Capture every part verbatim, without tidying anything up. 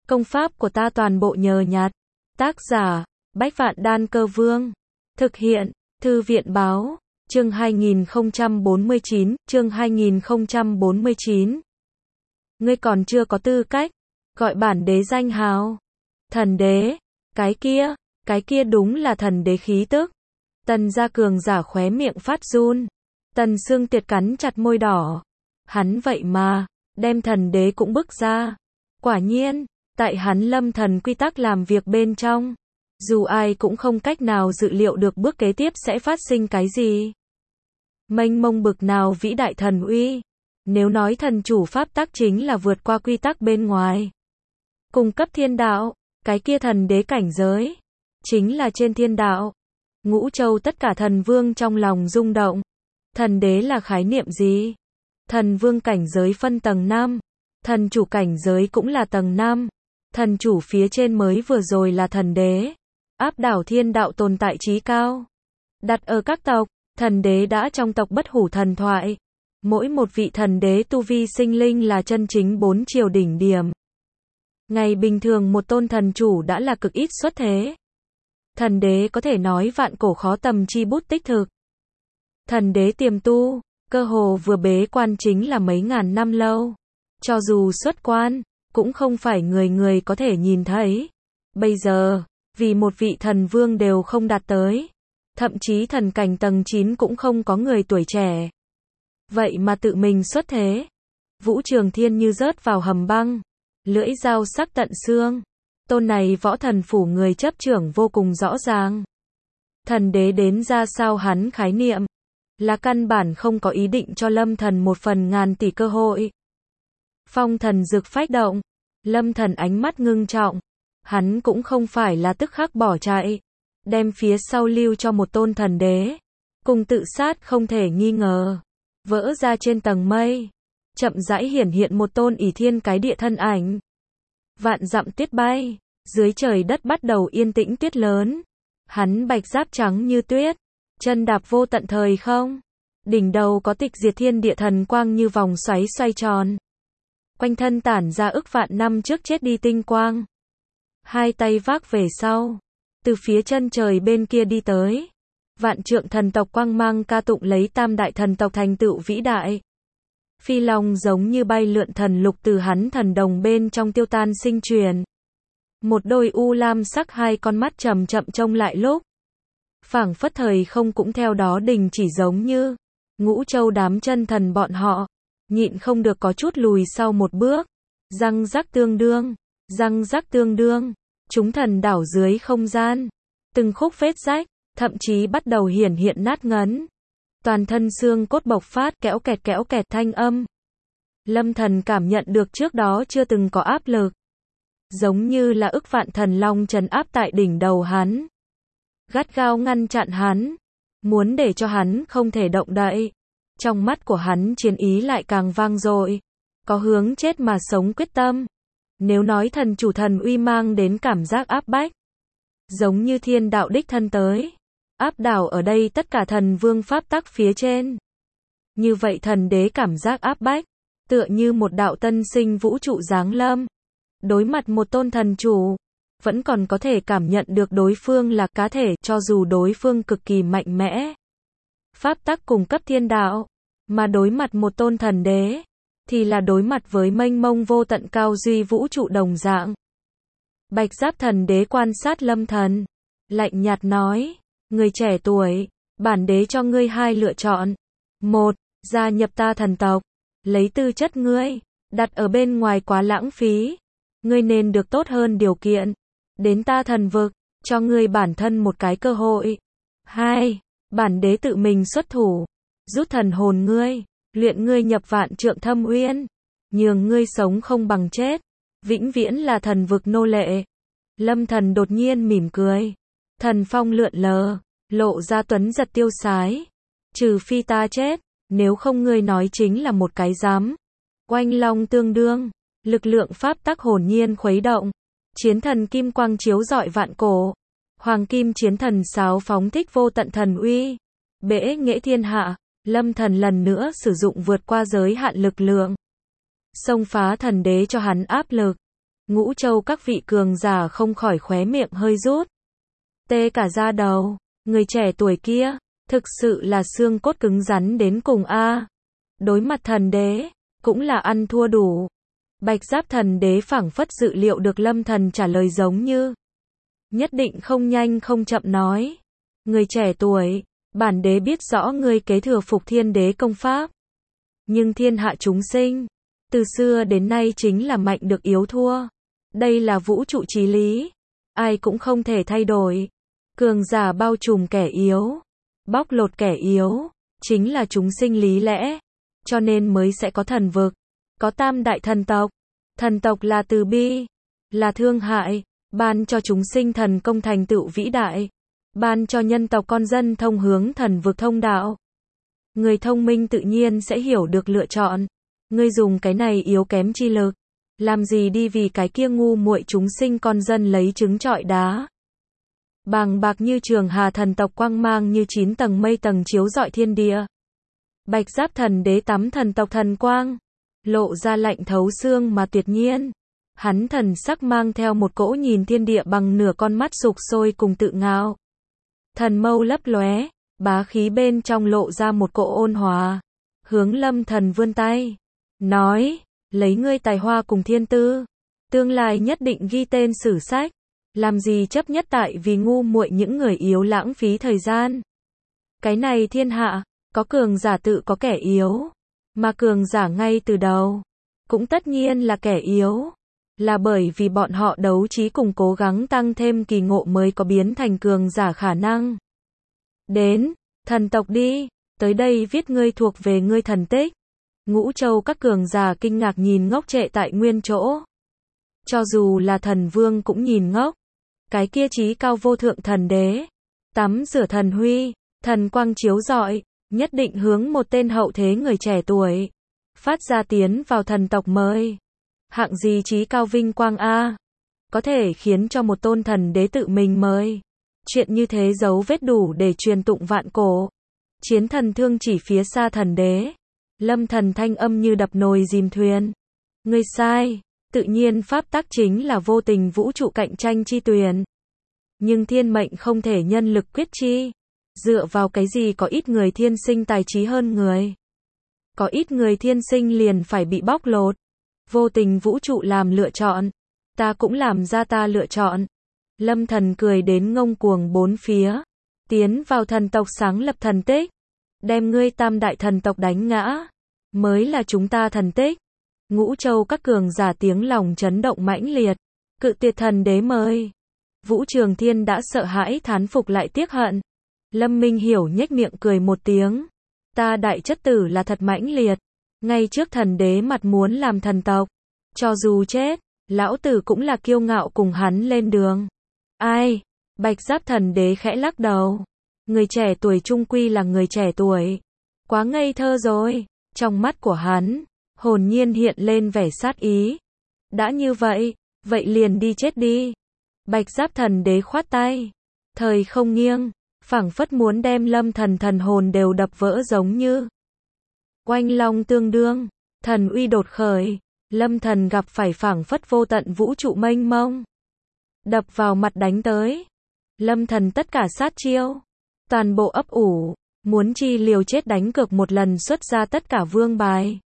Công pháp của ta toàn bộ nhờ nhặt. Tác giả, Bách Vạn Đan Cơ Vương. Thực hiện, Thư viện Báo. Chương hai nghìn không trăm bốn mươi chín, chương hai nghìn không trăm bốn mươi chín. Ngươi còn chưa có tư cách gọi bản đế danh hào. Thần đế, cái kia, cái kia đúng là thần đế khí tức. Tần gia cường giả khóe miệng phát run. Tần Sương Tuyệt cắn chặt môi đỏ. Hắn vậy mà, đem thần đế cũng bức ra. Quả nhiên, tại hắn lâm thần quy tắc làm việc bên trong, dù ai cũng không cách nào dự liệu được bước kế tiếp sẽ phát sinh cái gì. Mênh mông bực nào vĩ đại thần uy. Nếu nói thần chủ pháp tắc chính là vượt qua quy tắc bên ngoài, cung cấp thiên đạo, cái kia thần đế cảnh giới chính là trên thiên đạo. Ngũ châu tất cả thần vương trong lòng rung động. Thần đế là khái niệm gì? Thần vương cảnh giới phân tầng năm, thần chủ cảnh giới cũng là tầng năm. Thần chủ phía trên mới vừa rồi là thần đế, áp đảo thiên đạo tồn tại trí cao. Đặt ở các tộc, thần đế đã trong tộc bất hủ thần thoại. Mỗi một vị thần đế tu vi sinh linh là chân chính bốn triều đỉnh điểm. Ngày bình thường một tôn thần chủ đã là cực ít xuất thế. Thần đế có thể nói vạn cổ khó tầm chi bút tích thực. Thần đế tiềm tu, cơ hồ vừa bế quan chính là mấy ngàn năm lâu. Cho dù xuất quan, cũng không phải người người có thể nhìn thấy. Bây giờ, vì một vị thần vương đều không đạt tới, thậm chí thần cảnh tầng chín cũng không có người tuổi trẻ. Vậy mà tự mình xuất thế. Vũ Trường Thiên như rớt vào hầm băng, lưỡi dao sắc tận xương. Tôn này võ thần phủ người chấp trưởng vô cùng rõ ràng. Thần đế đến ra sao hắn khái niệm, là căn bản không có ý định cho lâm thần một phần ngàn tỷ cơ hội. Phong thần dực phách động, lâm thần ánh mắt ngưng trọng. Hắn cũng không phải là tức khắc bỏ chạy, đem phía sau lưu cho một tôn thần đế. Cùng tự sát không thể nghi ngờ. Vỡ ra trên tầng mây, chậm rãi hiển hiện một tôn ỷ thiên cái địa thân ảnh. Vạn dặm tuyết bay, dưới trời đất bắt đầu yên tĩnh tuyết lớn. Hắn bạch giáp trắng như tuyết, chân đạp vô tận thời không. Đỉnh đầu có tịch diệt thiên địa thần quang như vòng xoáy xoay tròn. Quanh thân tản ra ức vạn năm trước chết đi tinh quang. Hai tay vác về sau, từ phía chân trời bên kia đi tới. Vạn trượng thần tộc quang mang ca tụng lấy tam đại thần tộc thành tựu vĩ đại. Phi long giống như bay lượn thần lục từ hắn thần đồng bên trong tiêu tan sinh truyền. Một đôi u lam sắc hai con mắt chậm chậm trông lại lúc. Phảng phất thời không cũng theo đó đình chỉ giống như. Ngũ châu đám chân thần bọn họ, nhịn không được có chút lùi sau một bước. Răng rắc tương đương, răng rắc tương đương, chúng thần đảo dưới không gian. Từng khúc vết rách, thậm chí bắt đầu hiển hiện nát ngấn. Toàn thân xương cốt bộc phát kéo kẹt kéo kẹt thanh âm. Lâm thần cảm nhận được trước đó chưa từng có áp lực. Giống như là ức vạn thần long trấn áp tại đỉnh đầu hắn. Gắt gao ngăn chặn hắn. Muốn để cho hắn không thể động đậy. Trong mắt của hắn chiến ý lại càng vang dội. Có hướng chết mà sống quyết tâm. Nếu nói thần chủ thần uy mang đến cảm giác áp bách, giống như thiên đạo đích thân tới, áp đảo ở đây tất cả thần vương pháp tắc phía trên. Như vậy thần đế cảm giác áp bách, tựa như một đạo tân sinh vũ trụ giáng lâm. Đối mặt một tôn thần chủ, vẫn còn có thể cảm nhận được đối phương là cá thể cho dù đối phương cực kỳ mạnh mẽ. Pháp tắc cung cấp thiên đạo, mà đối mặt một tôn thần đế, thì là đối mặt với mênh mông vô tận cao duy vũ trụ đồng dạng. Bạch giáp thần đế quan sát lâm thần, lạnh nhạt nói, người trẻ tuổi, bản đế cho ngươi hai lựa chọn. Một, gia nhập ta thần tộc, lấy tư chất ngươi, đặt ở bên ngoài quá lãng phí. Ngươi nên được tốt hơn điều kiện, đến ta thần vực, cho ngươi bản thân một cái cơ hội. Hai, bản đế tự mình xuất thủ, rút thần hồn ngươi, luyện ngươi nhập vạn trượng thâm uyên, nhường ngươi sống không bằng chết, vĩnh viễn là thần vực nô lệ. Lâm thần đột nhiên mỉm cười, thần phong lượn lờ, lộ ra tuấn giật tiêu sái. Trừ phi ta chết, nếu không ngươi nói chính là một cái dám. Oanh long tương đương, lực lượng pháp tắc hồn nhiên khuấy động. Chiến thần kim quang chiếu rọi vạn cổ. Hoàng kim chiến thần sáo phóng thích vô tận thần uy. Bể nghệ thiên hạ, lâm thần lần nữa sử dụng vượt qua giới hạn lực lượng. Xông phá thần đế cho hắn áp lực. Ngũ Châu các vị cường giả không khỏi khóe miệng hơi rút. Tê cả da đầu, người trẻ tuổi kia, thực sự là xương cốt cứng rắn đến cùng a. Đối mặt thần đế, cũng là ăn thua đủ. Bạch Giáp thần đế phảng phất dự liệu được Lâm Thần trả lời giống như. Nhất định không nhanh không chậm nói. Người trẻ tuổi, bản đế biết rõ ngươi kế thừa phục thiên đế công pháp. Nhưng thiên hạ chúng sinh, từ xưa đến nay chính là mạnh được yếu thua. Đây là vũ trụ chí lý. Ai cũng không thể thay đổi. Cường giả bao trùm kẻ yếu. Bóc lột kẻ yếu. Chính là chúng sinh lý lẽ. Cho nên mới sẽ có thần vực. Có tam đại thần tộc. Thần tộc là từ bi. Là thương hại. Ban cho chúng sinh thần công thành tựu vĩ đại. Ban cho nhân tộc con dân thông hướng thần vực thông đạo. Người thông minh tự nhiên sẽ hiểu được lựa chọn. Ngươi dùng cái này yếu kém chi lực. Làm gì đi vì cái kia ngu muội chúng sinh con dân lấy trứng trọi đá. Bàng bạc như trường hà thần tộc quang mang như chín tầng mây tầng chiếu rọi thiên địa. Bạch Giáp thần đế tắm thần tộc thần quang. Lộ ra lạnh thấu xương mà tuyệt nhiên. Hắn thần sắc mang theo một cỗ nhìn thiên địa bằng nửa con mắt sục sôi cùng tự ngạo. Thần mâu lấp lóe, bá khí bên trong lộ ra một cỗ ôn hòa. Hướng Lâm Thần vươn tay. Nói, lấy ngươi tài hoa cùng thiên tư. Tương lai nhất định ghi tên sử sách. Làm gì chấp nhất tại vì ngu muội những người yếu lãng phí thời gian. Cái này thiên hạ, có cường giả tự có kẻ yếu. Mà cường giả ngay từ đầu, cũng tất nhiên là kẻ yếu. Là bởi vì bọn họ đấu trí cùng cố gắng tăng thêm kỳ ngộ mới có biến thành cường giả khả năng. Đến, thần tộc đi, tới đây viết ngươi thuộc về ngươi thần tích. Ngũ Châu các cường giả kinh ngạc nhìn ngốc trệ tại nguyên chỗ. Cho dù là thần vương cũng nhìn ngốc. Cái kia chí cao vô thượng thần đế, tắm rửa thần huy, thần quang chiếu rọi, nhất định hướng một tên hậu thế người trẻ tuổi, phát ra tiến vào thần tộc mới. Hạng gì chí cao vinh quang a, có thể khiến cho một tôn thần đế tự mình mời. Chuyện như thế dấu vết đủ để truyền tụng vạn cổ. Chiến thần thương chỉ phía xa thần đế. Lâm Thần thanh âm như đập nồi dìm thuyền. Ngươi sai, tự nhiên pháp tắc chính là vô tình vũ trụ cạnh tranh chi tuyển. Nhưng thiên mệnh không thể nhân lực quyết chi. Dựa vào cái gì có ít người thiên sinh tài trí hơn người. Có ít người thiên sinh liền phải bị bóc lột. Vô tình vũ trụ làm lựa chọn. Ta cũng làm ra ta lựa chọn. Lâm Thần cười đến ngông cuồng bốn phía. Tiến vào thần tộc sáng lập thần tích. Đem ngươi tam đại thần tộc đánh ngã. Mới là chúng ta thần tích. Ngũ Châu các cường giả tiếng lòng chấn động mãnh liệt. Cự tuyệt thần đế mời. Vũ Trường Thiên đã sợ hãi thán phục lại tiếc hận. Lâm Minh Hiểu nhếch miệng cười một tiếng. Ta đại chất tử là thật mãnh liệt. Ngay trước thần đế mặt muốn làm thần tộc. Cho dù chết, lão tử cũng là kiêu ngạo cùng hắn lên đường. Ai? Bạch Giáp thần đế khẽ lắc đầu. Người trẻ tuổi trung quy là người trẻ tuổi. Quá ngây thơ rồi. Trong mắt của hắn, hồn nhiên hiện lên vẻ sát ý. Đã như vậy, vậy liền đi chết đi. Bạch Giáp thần đế khoát tay. Thời không nghiêng, phảng phất muốn đem Lâm Thần thần hồn đều đập vỡ giống như. Oanh long tương đương, thần uy đột khởi, Lâm Thần gặp phải phảng phất vô tận vũ trụ mênh mông. Đập vào mặt đánh tới. Lâm Thần tất cả sát chiêu, toàn bộ ấp ủ, muốn chi liều chết đánh cược một lần xuất ra tất cả vương bài.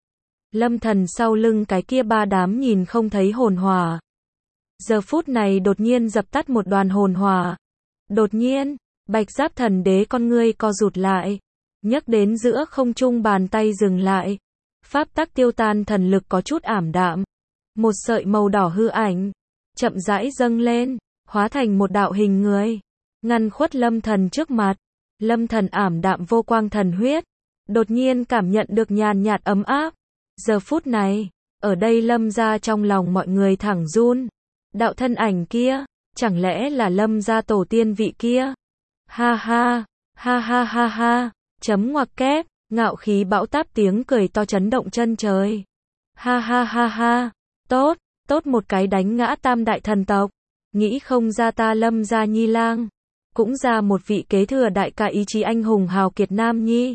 Lâm Thần sau lưng cái kia ba đám nhìn không thấy hồn hỏa. Giờ phút này đột nhiên dập tắt một đoàn hồn hỏa. Đột nhiên, Bạch Giáp thần đế con ngươi co rụt lại. Nhấc đến giữa không trung bàn tay dừng lại. Pháp tắc tiêu tan thần lực có chút ảm đạm. Một sợi màu đỏ hư ảnh, chậm rãi dâng lên, hóa thành một đạo hình người. Ngăn khuất Lâm Thần trước mặt. Lâm Thần ảm đạm vô quang thần huyết. Đột nhiên cảm nhận được nhàn nhạt ấm áp. Giờ phút này, ở đây Lâm gia trong lòng mọi người thẳng run. Đạo thân ảnh kia, chẳng lẽ là Lâm gia tổ tiên vị kia? Ha ha, ha ha ha ha, chấm ngoặc kép, ngạo khí bão táp tiếng cười to chấn động chân trời. Ha ha ha ha, tốt, tốt một cái đánh ngã tam đại thần tộc. Nghĩ không ra ta Lâm gia nhi lang. Cũng ra một vị kế thừa đại ca ý chí anh hùng hào kiệt nam nhi.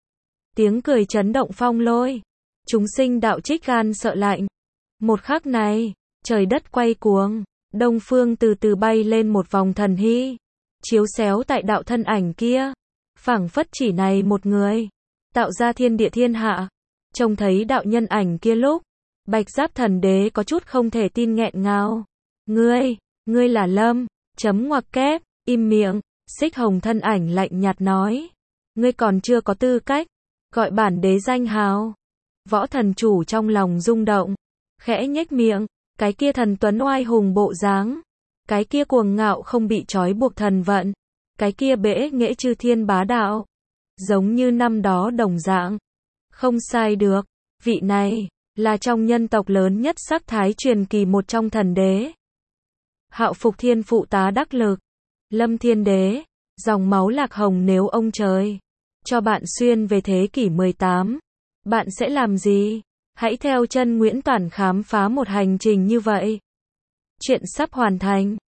Tiếng cười chấn động phong lôi. Chúng sinh đạo trích gan sợ lạnh. Một khắc này, Trời đất quay cuồng, đông phương từ từ bay lên một vòng thần hy, chiếu xéo tại đạo thân ảnh kia, phảng phất chỉ này một người, tạo ra thiên địa thiên hạ. Trông thấy đạo nhân ảnh kia lúc, Bạch Giáp Thần Đế có chút không thể tin nghẹn ngào. Ngươi, ngươi là Lâm, chấm ngoặc kép, im miệng, Xích Hồng thân ảnh lạnh nhạt nói. Ngươi còn chưa có tư cách, gọi bản đế danh hào. Võ thần chủ trong lòng rung động, khẽ nhếch miệng, cái kia thần tuấn oai hùng bộ dáng, cái kia cuồng ngạo không bị trói buộc thần vận, cái kia bẽ nghệ chư thiên bá đạo, giống như năm đó đồng dạng. Không sai được, vị này, là trong nhân tộc lớn nhất sắc thái truyền kỳ một trong thần đế. Hạo Phục Thiên phụ tá đắc lực, Lâm Thiên Đế, dòng máu lạc hồng nếu ông trời cho bạn xuyên về thế kỷ mười tám, bạn sẽ làm gì? Hãy theo chân Nguyễn Toản khám phá một hành trình như vậy. Chuyện sắp hoàn thành.